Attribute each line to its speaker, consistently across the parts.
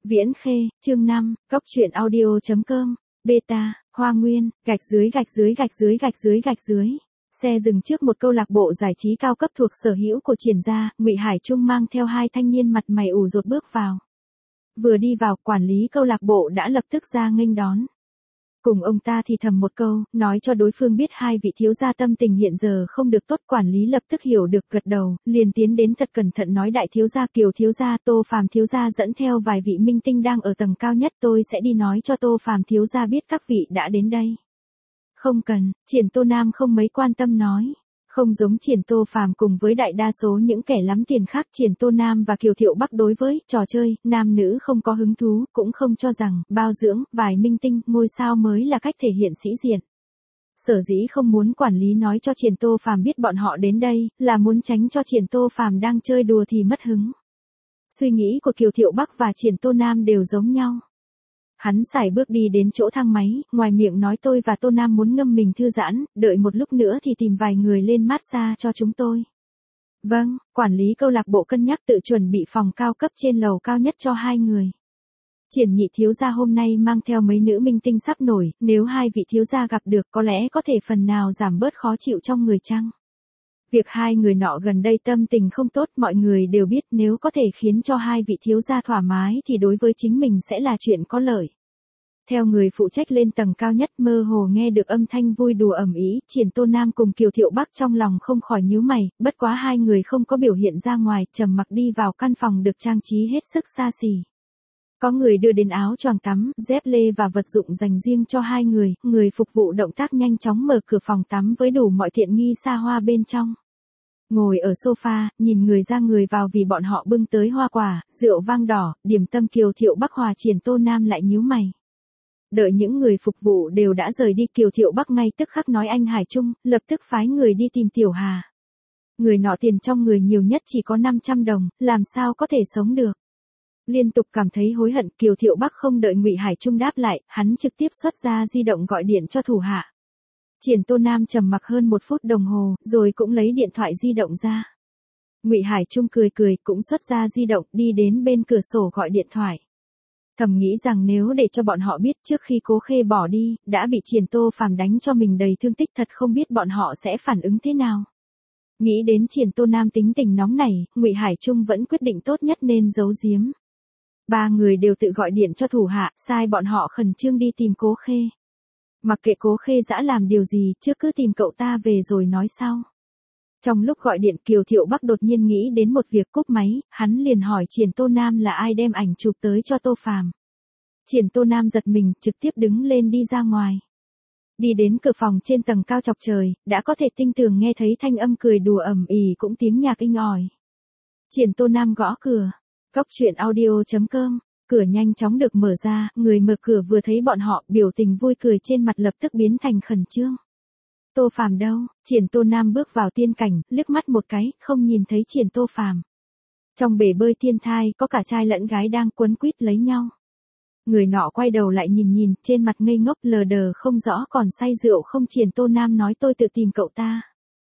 Speaker 1: Viễn Khê, chương 5, Cóc truyện audio.com, beta, Hoa Nguyên, gạch dưới. Xe dừng trước một câu lạc bộ giải trí cao cấp thuộc sở hữu của Triển gia, Ngụy Hải Trung mang theo hai thanh niên mặt mày ủ rột bước vào. Vừa đi vào, quản lý câu lạc bộ đã lập tức ra nghênh đón. Cùng ông ta thì thầm một câu, nói cho đối phương biết hai vị thiếu gia tâm tình hiện giờ không được tốt. Quản lý lập tức hiểu được, gật đầu, liền tiến đến thật cẩn thận nói: đại thiếu gia, Kiều thiếu gia, Tô Phàm thiếu gia dẫn theo vài vị minh tinh đang ở tầng cao nhất, tôi sẽ đi nói cho Tô Phàm thiếu gia biết các vị đã đến đây. Không cần, Triển Tô Nam không mấy quan tâm nói. Không giống Triển Tô Phàm cùng với đại đa số những kẻ lắm tiền khác, Triển Tô Nam và Kiều Thiệu Bắc đối với trò chơi, nam nữ không có hứng thú, cũng không cho rằng bao dưỡng vài minh tinh, ngôi sao mới là cách thể hiện sĩ diện. Sở dĩ không muốn quản lý nói cho Triển Tô Phàm biết bọn họ đến đây, là muốn tránh cho Triển Tô Phàm đang chơi đùa thì mất hứng. Suy nghĩ của Kiều Thiệu Bắc và Triển Tô Nam đều giống nhau. Hắn sải bước đi đến chỗ thang máy, ngoài miệng nói: tôi và Tô Nam muốn ngâm mình thư giãn, đợi một lúc nữa thì tìm vài người lên massage cho chúng tôi. Vâng, quản lý câu lạc bộ cân nhắc tự chuẩn bị phòng cao cấp trên lầu cao nhất cho hai người. Triển nhị thiếu gia hôm nay mang theo mấy nữ minh tinh sắp nổi, nếu hai vị thiếu gia gặp được có lẽ có thể phần nào giảm bớt khó chịu trong người chăng? Việc hai người nọ gần đây tâm tình không tốt mọi người đều biết, nếu có thể khiến cho hai vị thiếu gia thoải mái thì đối với chính mình sẽ là chuyện có lợi. Theo người phụ trách lên tầng cao nhất, mơ hồ nghe được âm thanh vui đùa ầm ĩ, Triển Tô Nam cùng Kiều Thiệu Bắc trong lòng không khỏi nhíu mày, bất quá hai người không có biểu hiện ra ngoài, trầm mặc đi vào căn phòng được trang trí hết sức xa xỉ. Có người đưa đến áo choàng tắm, dép lê và vật dụng dành riêng cho hai người phục vụ động tác nhanh chóng mở cửa phòng tắm với đủ mọi tiện nghi xa hoa bên trong. Ngồi ở sofa, nhìn người ra người vào vì bọn họ bưng tới hoa quả, rượu vang đỏ, điểm tâm, Kiều Thiệu Bắc hòa Triển Tô Nam lại nhíu mày. Đợi những người phục vụ đều đã rời đi, Kiều Thiệu Bắc ngay tức khắc nói: anh Hải Trung, lập tức phái người đi tìm Tiểu Hà. Người nọ tiền trong người nhiều nhất chỉ có 500 đồng, làm sao có thể sống được. Liên tục cảm thấy hối hận, Kiều Thiệu Bắc không đợi Ngụy Hải Trung đáp lại, hắn trực tiếp xuất ra di động gọi điện cho thủ hạ. Triển Tô Nam trầm mặc hơn 1 phút đồng hồ, rồi cũng lấy điện thoại di động ra. Ngụy Hải Trung cười cũng xuất ra di động, đi đến bên cửa sổ gọi điện thoại. Thầm nghĩ rằng nếu để cho bọn họ biết trước khi Cố Khê bỏ đi, đã bị Triển Tô Phàm đánh cho mình đầy thương tích, thật không biết bọn họ sẽ phản ứng thế nào. Nghĩ đến Triển Tô Nam tính tình nóng nảy, Ngụy Hải Trung vẫn quyết định tốt nhất nên giấu giếm. Ba người đều tự gọi điện cho thủ hạ, sai bọn họ khẩn trương đi tìm Cố Khê. Mặc kệ Cố Khê dã làm điều gì, trước cứ tìm cậu ta về rồi nói sau. Trong lúc gọi điện, Kiều Thiệu Bắc đột nhiên nghĩ đến một việc, cúp máy, hắn liền hỏi Triển Tô Nam là ai đem ảnh chụp tới cho Tô Phàm. Triển Tô Nam giật mình, trực tiếp đứng lên đi ra ngoài. Đi đến cửa phòng trên tầng cao chọc trời, đã có thể tinh tường nghe thấy thanh âm cười đùa ầm ĩ cũng tiếng nhạc inh ỏi. Triển Tô Nam gõ cửa. Cóc truyện audio.com. Cửa nhanh chóng được mở ra, người mở cửa vừa thấy bọn họ, biểu tình vui cười trên mặt lập tức biến thành khẩn trương. Tô Phàm đâu? Triển Tô Nam bước vào tiên cảnh, liếc mắt một cái, không nhìn thấy Triển Tô Phàm. Trong bể bơi thiên thai, có cả trai lẫn gái đang quấn quýt lấy nhau. Người nọ quay đầu lại nhìn, trên mặt ngây ngốc lờ đờ không rõ còn say rượu không. Triển Tô Nam nói: tôi tự tìm cậu ta.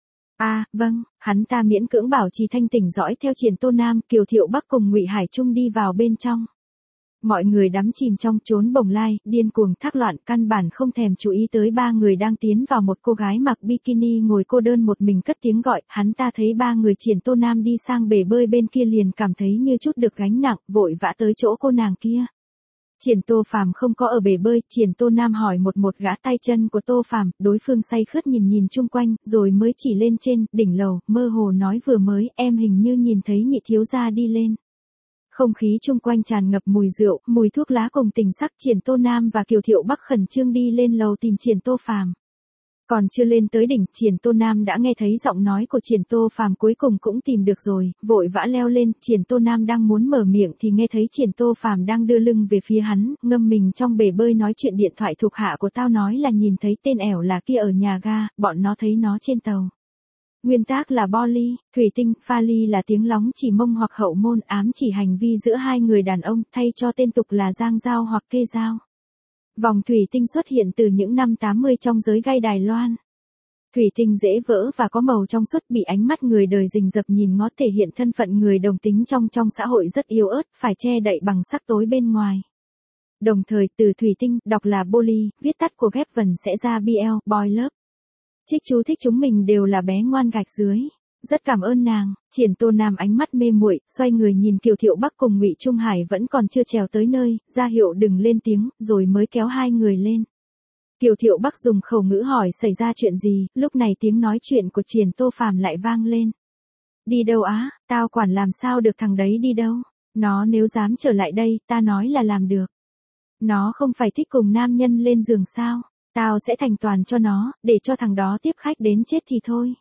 Speaker 1: À, vâng, hắn ta miễn cưỡng bảo trì thanh tỉnh dõi theo Triển Tô Nam, Kiều Thiệu Bắc cùng Ngụy Hải Trung đi vào bên trong. Mọi người đắm chìm trong chốn bồng lai, điên cuồng thác loạn, căn bản không thèm chú ý tới ba người đang tiến vào. Một cô gái mặc bikini ngồi cô đơn một mình cất tiếng gọi, hắn ta thấy ba người Triển Tô Nam đi sang bể bơi bên kia liền cảm thấy như chút được gánh nặng, vội vã tới chỗ cô nàng kia. Triển Tô Phàm không có ở bể bơi, Triển Tô Nam hỏi một gã tay chân của Tô Phàm, đối phương say khướt nhìn chung quanh, rồi mới chỉ lên trên đỉnh lầu, mơ hồ nói: vừa mới em hình như nhìn thấy nhị thiếu gia đi lên. Không khí chung quanh tràn ngập mùi rượu, mùi thuốc lá cùng tình sắc. Triển Tô Nam và Kiều Thiệu Bắc khẩn trương đi lên lầu tìm Triển Tô Phàm. Còn chưa lên tới đỉnh, Triển Tô Nam đã nghe thấy giọng nói của Triển Tô Phàm, cuối cùng cũng tìm được rồi, vội vã leo lên. Triển Tô Nam đang muốn mở miệng thì nghe thấy Triển Tô Phàm đang đưa lưng về phía hắn, ngâm mình trong bể bơi nói chuyện: điện thoại thuộc hạ của tao nói là nhìn thấy tên ẻo là kia ở nhà ga, bọn nó thấy nó trên tàu. Nguyên tác là Bolly, thủy tinh, pha ly là tiếng lóng chỉ mông hoặc hậu môn, ám chỉ hành vi giữa hai người đàn ông, thay cho tên tục là giang giao hoặc kê giao. Vòng thủy tinh xuất hiện từ những năm 80 trong giới gay Đài Loan. Thủy tinh dễ vỡ và có màu trong suốt bị ánh mắt người đời rình rập nhìn ngó thể hiện thân phận người đồng tính trong xã hội rất yếu ớt, phải che đậy bằng sắc tối bên ngoài. Đồng thời từ thủy tinh, đọc là Polly, viết tắt của ghép vần sẽ ra BL, Boy Love. Trích chú thích chúng mình đều là bé ngoan gạch dưới. Rất cảm ơn nàng. Triển Tô Nam ánh mắt mê muội, xoay người nhìn Kiều Thiệu Bắc cùng Ngụy Trung Hải vẫn còn chưa trèo tới nơi, ra hiệu đừng lên tiếng, rồi mới kéo hai người lên. Kiều Thiệu Bắc dùng khẩu ngữ hỏi xảy ra chuyện gì, lúc này tiếng nói chuyện của Triển Tô Phàm lại vang lên. Đi đâu á, tao quản làm sao được thằng đấy đi đâu. Nó nếu dám trở lại đây, ta nói là làm được. Nó không phải thích cùng nam nhân lên giường sao, tao sẽ thành toàn cho nó, để cho thằng đó tiếp khách đến chết thì thôi.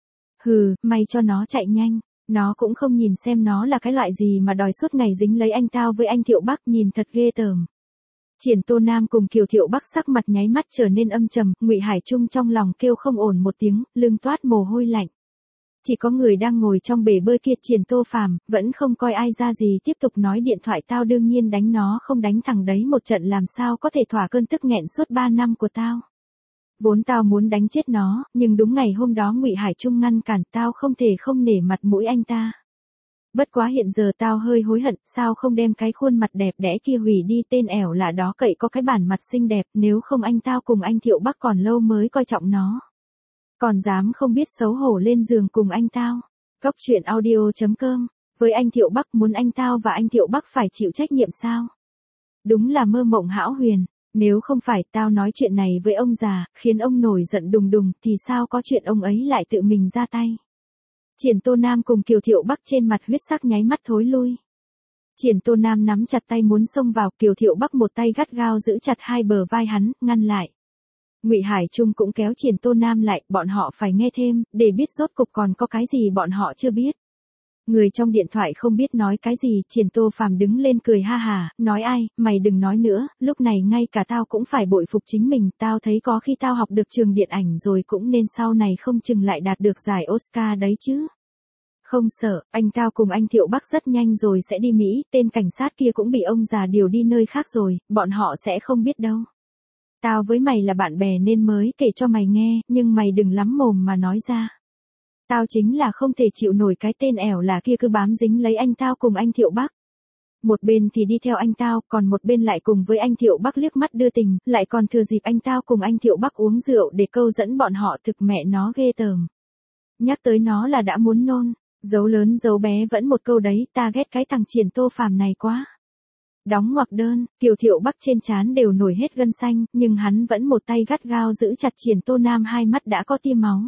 Speaker 1: Hừ, may cho nó chạy nhanh, nó cũng không nhìn xem nó là cái loại gì mà đòi suốt ngày dính lấy anh tao với anh Thiệu Bắc, nhìn thật ghê tởm. Triển Tô Nam cùng Kiều Thiệu Bắc sắc mặt nháy mắt trở nên âm trầm, Ngụy Hải Trung trong lòng kêu không ổn một tiếng, lưng toát mồ hôi lạnh. Chỉ có người đang ngồi trong bể bơi kia, Triển Tô Phàm vẫn không coi ai ra gì, tiếp tục nói điện thoại tao đương nhiên đánh nó không đánh thằng đấy một trận làm sao có thể thỏa cơn tức nghẹn suốt 3 năm của tao. Vốn tao muốn đánh chết nó, nhưng đúng ngày hôm đó Ngụy Hải Trung ngăn cản, tao không thể không nể mặt mũi anh ta. Bất quá hiện giờ tao hơi hối hận, sao không đem cái khuôn mặt đẹp đẽ kia hủy đi, tên ẻo lạ đó cậy có cái bản mặt xinh đẹp, nếu không anh tao cùng anh Thiệu Bắc còn lâu mới coi trọng nó. Còn dám không biết xấu hổ lên giường cùng anh tao. Cóc truyện audio.com, với anh Thiệu Bắc muốn anh tao và anh Thiệu Bắc phải chịu trách nhiệm sao? Đúng là mơ mộng hão huyền, nếu không phải tao nói chuyện này với ông già, khiến ông nổi giận đùng đùng, thì sao có chuyện ông ấy lại tự mình ra tay. Triển Tô Nam cùng Kiều Thiệu Bắc trên mặt huyết sắc nháy mắt thối lui. Triển Tô Nam nắm chặt tay muốn xông vào, Kiều Thiệu Bắc một tay gắt gao giữ chặt hai bờ vai hắn, ngăn lại. Ngụy Hải Trung cũng kéo Triển Tô Nam lại, bọn họ phải nghe thêm, để biết rốt cục còn có cái gì bọn họ chưa biết. Người trong điện thoại không biết nói cái gì, Triển Tô Phàm đứng lên cười ha hà, nói ai, mày đừng nói nữa, lúc này ngay cả tao cũng phải bội phục chính mình, tao thấy có khi tao học được trường điện ảnh rồi cũng nên sau này không chừng lại đạt được giải Oscar đấy chứ. Không sợ, anh tao cùng anh Thiệu Bắc rất nhanh rồi sẽ đi Mỹ, tên cảnh sát kia cũng bị ông già điều đi nơi khác rồi, bọn họ sẽ không biết đâu. Tao với mày là bạn bè nên mới kể cho mày nghe, nhưng mày đừng lắm mồm mà nói ra. Tao chính là không thể chịu nổi cái tên ẻo là kia cứ bám dính lấy anh tao cùng anh Thiệu Bắc. Một bên thì đi theo anh tao, còn một bên lại cùng với anh Thiệu Bắc liếc mắt đưa tình, lại còn thừa dịp anh tao cùng anh Thiệu Bắc uống rượu để câu dẫn bọn họ, thực mẹ nó ghê tởm. Nhắc tới nó là đã muốn nôn, dấu lớn dấu bé vẫn một câu đấy, ta ghét cái thằng Triển Tô Phàm này quá. Đóng ngoặc đơn, Kiều Thiệu Bắc trên trán đều nổi hết gân xanh, nhưng hắn vẫn một tay gắt gao giữ chặt Triển Tô Nam, hai mắt đã có tia máu.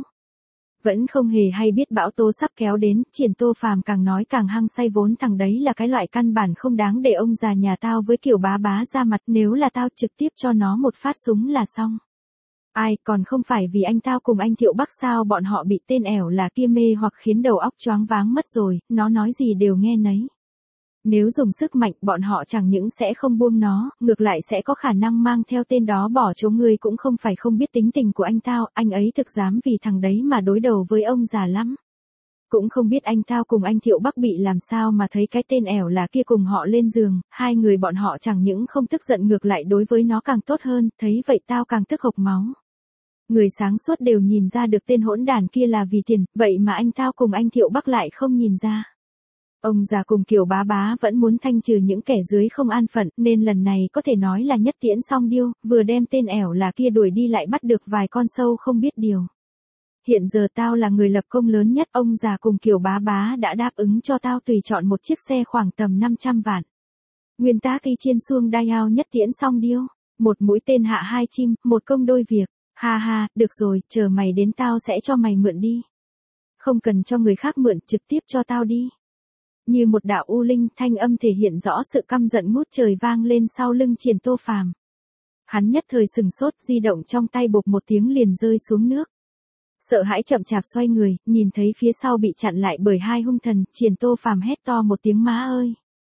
Speaker 1: Vẫn không hề hay biết bão tố sắp kéo đến, Triển Tô Phàm càng nói càng hăng say, vốn thằng đấy là cái loại căn bản không đáng để ông già nhà tao với Kiều bá bá ra mặt, nếu là tao trực tiếp cho nó một phát súng là xong. Ai, còn không phải vì anh tao cùng anh Thiệu Bắc sao, bọn họ bị tên ẻo là kia mê hoặc khiến đầu óc choáng váng mất rồi, nó nói gì đều nghe nấy. Nếu dùng sức mạnh, bọn họ chẳng những sẽ không buông nó, ngược lại sẽ có khả năng mang theo tên đó bỏ trốn. Người cũng không phải không biết tính tình của anh tao, anh ấy thực dám vì thằng đấy mà đối đầu với ông già lắm. Cũng không biết anh tao cùng anh Thiệu Bắc bị làm sao mà thấy cái tên ẻo là kia cùng họ lên giường, hai người bọn họ chẳng những không tức giận ngược lại đối với nó càng tốt hơn, thấy vậy tao càng tức hộc máu. Người sáng suốt đều nhìn ra được tên hỗn đản kia là vì tiền, vậy mà anh tao cùng anh Thiệu Bắc lại không nhìn ra. Ông già cùng Kiều bá bá vẫn muốn thanh trừ những kẻ dưới không an phận, nên lần này có thể nói là nhất tiễn song điêu, vừa đem tên ẻo là kia đuổi đi lại bắt được vài con sâu không biết điều. Hiện giờ tao là người lập công lớn nhất, ông già cùng Kiều bá bá đã đáp ứng cho tao tùy chọn một chiếc xe khoảng tầm 500 vạn. Nguyên tác y chiên xuông đai ao, nhất tiễn song điêu, một mũi tên hạ hai chim, một công đôi việc. Ha ha, được rồi, chờ mày đến tao sẽ cho mày mượn đi. Không cần cho người khác mượn, trực tiếp cho tao đi. Như một đạo u linh, thanh âm thể hiện rõ sự căm giận ngút trời vang lên sau lưng Triển Tô Phàm. Hắn nhất thời sừng sốt, di động trong tay bộp một tiếng liền rơi xuống nước. Sợ hãi chậm chạp xoay người, nhìn thấy phía sau bị chặn lại bởi hai hung thần, Triển Tô Phàm hét to một tiếng má ơi.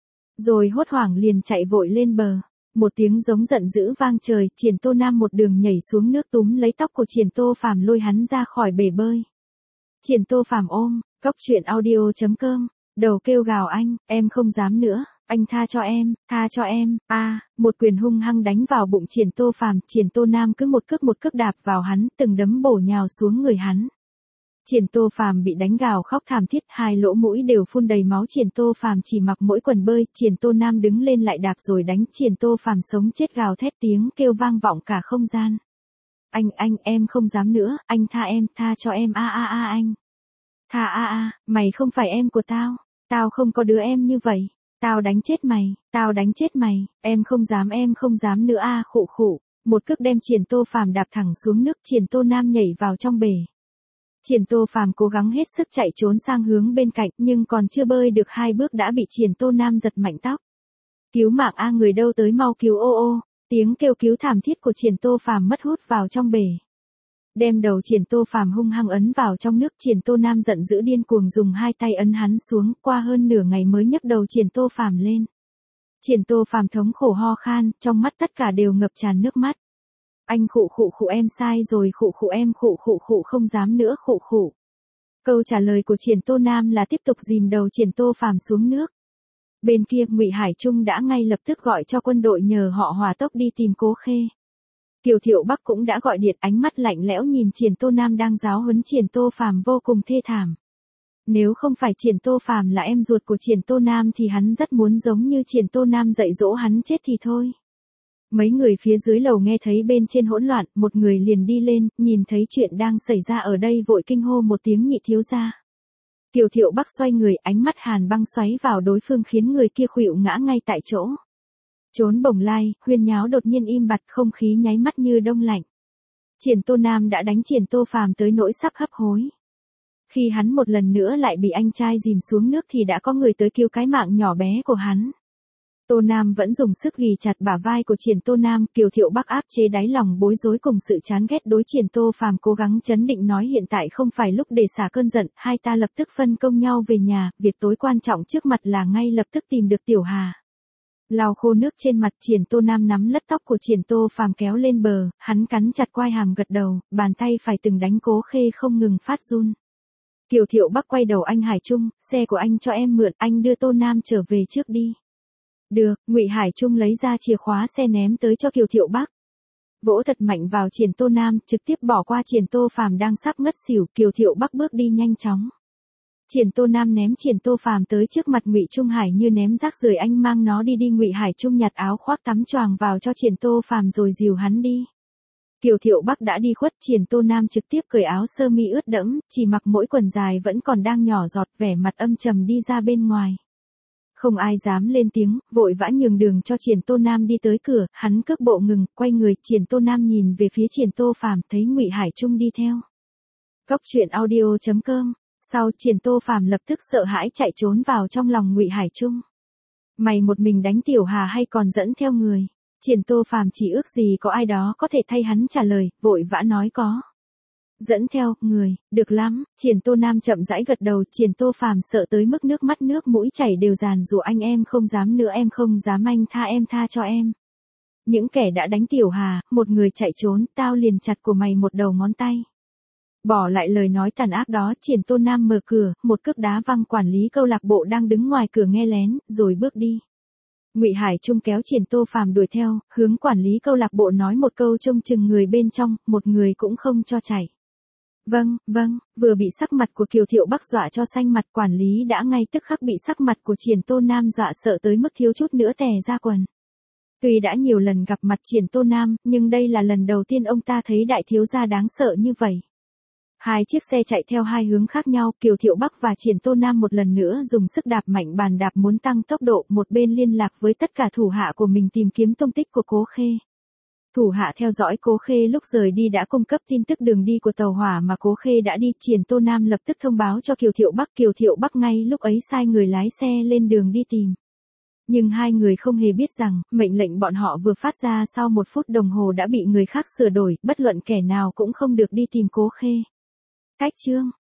Speaker 1: Rồi hốt hoảng liền chạy vội lên bờ. Một tiếng giống giận dữ vang trời, Triển Tô Nam một đường nhảy xuống nước túm lấy tóc của Triển Tô Phàm lôi hắn ra khỏi bể bơi. Triển Tô Phàm ôm, cóc truyện audio.com, đầu kêu gào anh, em không dám nữa. Anh tha cho em, một quyền hung hăng đánh vào bụng Triển Tô Phàm, Triển Tô Nam cứ một cước đạp vào hắn, từng đấm bổ nhào xuống người hắn. Triển Tô Phàm bị đánh gào khóc thảm thiết, hai lỗ mũi đều phun đầy máu, Triển Tô Phàm chỉ mặc mỗi quần bơi, Triển Tô Nam đứng lên lại đạp rồi đánh, Triển Tô Phàm sống chết gào thét, tiếng kêu vang vọng cả không gian. Anh, em không dám nữa, anh tha cho em anh. Tha mày không phải em của tao không có đứa em như vậy, tao đánh chết mày, em không dám nữa khụ. Một cước đem Triển Tô Phàm đạp thẳng xuống nước, Triển Tô Nam nhảy vào trong bể. Triển Tô Phàm cố gắng hết sức chạy trốn sang hướng bên cạnh, nhưng còn chưa bơi được 2 bước đã bị Triển Tô Nam giật mạnh tóc. Cứu mạng người đâu tới mau cứu ô. Tiếng kêu cứu thảm thiết của Triển Tô Phàm mất hút vào trong bể. Đem đầu Triển Tô Phàm hung hăng ấn vào trong nước, Triển Tô Nam giận dữ điên cuồng dùng 2 tay ấn hắn xuống, qua hơn nửa ngày mới nhấc đầu Triển Tô Phàm lên. Triển Tô Phàm thống khổ ho khan, trong mắt tất cả đều ngập tràn nước mắt. Anh khụ em sai rồi, khụ em khụ không dám nữa khụ. Câu trả lời của Triển Tô Nam là tiếp tục dìm đầu Triển Tô Phàm xuống nước. Bên kia, Ngụy Hải Trung đã ngay lập tức gọi cho quân đội nhờ họ hỏa tốc đi tìm Cố Khê. Kiều Thiệu Bắc cũng đã gọi điện, ánh mắt lạnh lẽo nhìn Triển Tô Nam đang giáo huấn Triển Tô Phàm vô cùng thê thảm. Nếu không phải Triển Tô Phàm là em ruột của Triển Tô Nam thì hắn rất muốn giống như Triển Tô Nam dạy dỗ hắn chết thì thôi. Mấy người phía dưới lầu nghe thấy bên trên hỗn loạn, một người liền đi lên, nhìn thấy chuyện đang xảy ra ở đây vội kinh hô một tiếng, Nhị thiếu gia. Kiều Thiệu Bắc xoay người, ánh mắt hàn băng xoáy vào đối phương khiến người kia khuỵu ngã ngay tại chỗ. Trốn bổng lai, huyên nháo đột nhiên im bặt, không khí nháy mắt như đông lạnh. Triển Tô Nam đã đánh Triển Tô Phàm tới nỗi sắp hấp hối. Khi hắn một lần nữa lại bị anh trai dìm xuống nước thì đã có người tới cứu cái mạng nhỏ bé của hắn. Tô Nam vẫn dùng sức ghì chặt bả vai của Triển Tô Nam, Kiều Thiệu Bắc áp chế đáy lòng bối rối cùng sự chán ghét đối Triển Tô Phàm, cố gắng trấn định nói hiện tại không phải lúc để xả cơn giận, hai ta lập tức phân công nhau về nhà, việc tối quan trọng trước mặt là ngay lập tức tìm được Tiểu Hà. Lau khô nước trên mặt, Triển Tô Nam nắm lất tóc của Triển Tô Phàm kéo lên bờ, hắn cắn chặt quai hàm gật đầu, bàn tay phải từng đánh Cố Khê không ngừng phát run. Kiều Thiệu Bắc quay đầu, anh Hải Trung, xe của anh cho em mượn, anh đưa Tô Nam trở về trước đi. Được, Ngụy Hải Trung lấy ra chìa khóa xe ném tới cho Kiều Thiệu Bắc. Vỗ thật mạnh vào Triển Tô Nam, trực tiếp bỏ qua Triển Tô Phàm đang sắp ngất xỉu, Kiều Thiệu Bắc bước đi nhanh chóng. Triển Tô Nam ném Triển Tô Phàm tới trước mặt Ngụy Trung Hải như ném rác rưởi, anh mang nó đi. Ngụy Hải Trung nhặt áo khoác tắm choàng vào cho Triển Tô Phàm rồi dìu hắn đi. Kiều Thiệu Bắc đã đi khuất, Triển Tô Nam trực tiếp cởi áo sơ mi ướt đẫm, chỉ mặc mỗi quần dài vẫn còn đang nhỏ giọt, vẻ mặt âm trầm đi ra bên ngoài. Không ai dám lên tiếng, vội vã nhường đường cho Triển Tô Nam đi tới cửa, hắn cước bộ ngừng, quay người, Triển Tô Nam nhìn về phía Triển Tô Phàm, thấy Ngụy Hải Trung đi theo. Góc truyện audio.com. Sau, Triển Tô Phàm lập tức sợ hãi chạy trốn vào trong lòng Ngụy Hải Trung. Mày một mình đánh Tiểu Hà hay còn dẫn theo người? Triển Tô Phàm chỉ ước gì có ai đó có thể thay hắn trả lời, vội vã nói có. Dẫn theo, người, được lắm, Triển Tô Nam chậm rãi gật đầu, Triển Tô Phàm sợ tới mức nước mắt nước mũi chảy đều giàn rủa, anh em không dám nữa, em không dám, anh tha cho em. Những kẻ đã đánh Tiểu Hà, một người chạy trốn, tao liền chặt của mày một đầu ngón tay. Bỏ lại lời nói tàn ác đó, Triển Tô Nam mở cửa, một cước đá văng quản lý câu lạc bộ đang đứng ngoài cửa nghe lén, rồi bước đi. Ngụy Hải Trung kéo Triển Tô Phàm đuổi theo, hướng quản lý câu lạc bộ nói một câu trông chừng người bên trong, một người cũng không cho chạy. Vâng, vừa bị sắc mặt của Kiều Thiệu Bắc dọa cho xanh mặt, quản lý đã ngay tức khắc bị sắc mặt của Triển Tô Nam dọa sợ tới mức thiếu chút nữa tè ra quần. Tuy đã nhiều lần gặp mặt Triển Tô Nam, nhưng đây là lần đầu tiên ông ta thấy đại thiếu gia đáng sợ như vậy. Hai chiếc xe chạy theo hai hướng khác nhau, Kiều Thiệu Bắc và Triển Tô Nam một lần nữa dùng sức đạp mạnh bàn đạp muốn tăng tốc độ, một bên liên lạc với tất cả thủ hạ của mình tìm kiếm tung tích của Cố Khê. Thủ hạ theo dõi Cố Khê lúc rời đi đã cung cấp tin tức đường đi của tàu hỏa mà Cố Khê đã đi, Triển Tô Nam lập tức thông báo cho Kiều Thiệu Bắc ngay lúc ấy sai người lái xe lên đường đi tìm. Nhưng hai người không hề biết rằng, mệnh lệnh bọn họ vừa phát ra sau 1 phút đồng hồ đã bị người khác sửa đổi, bất luận kẻ nào cũng không được đi tìm Cố Khê. Cách chương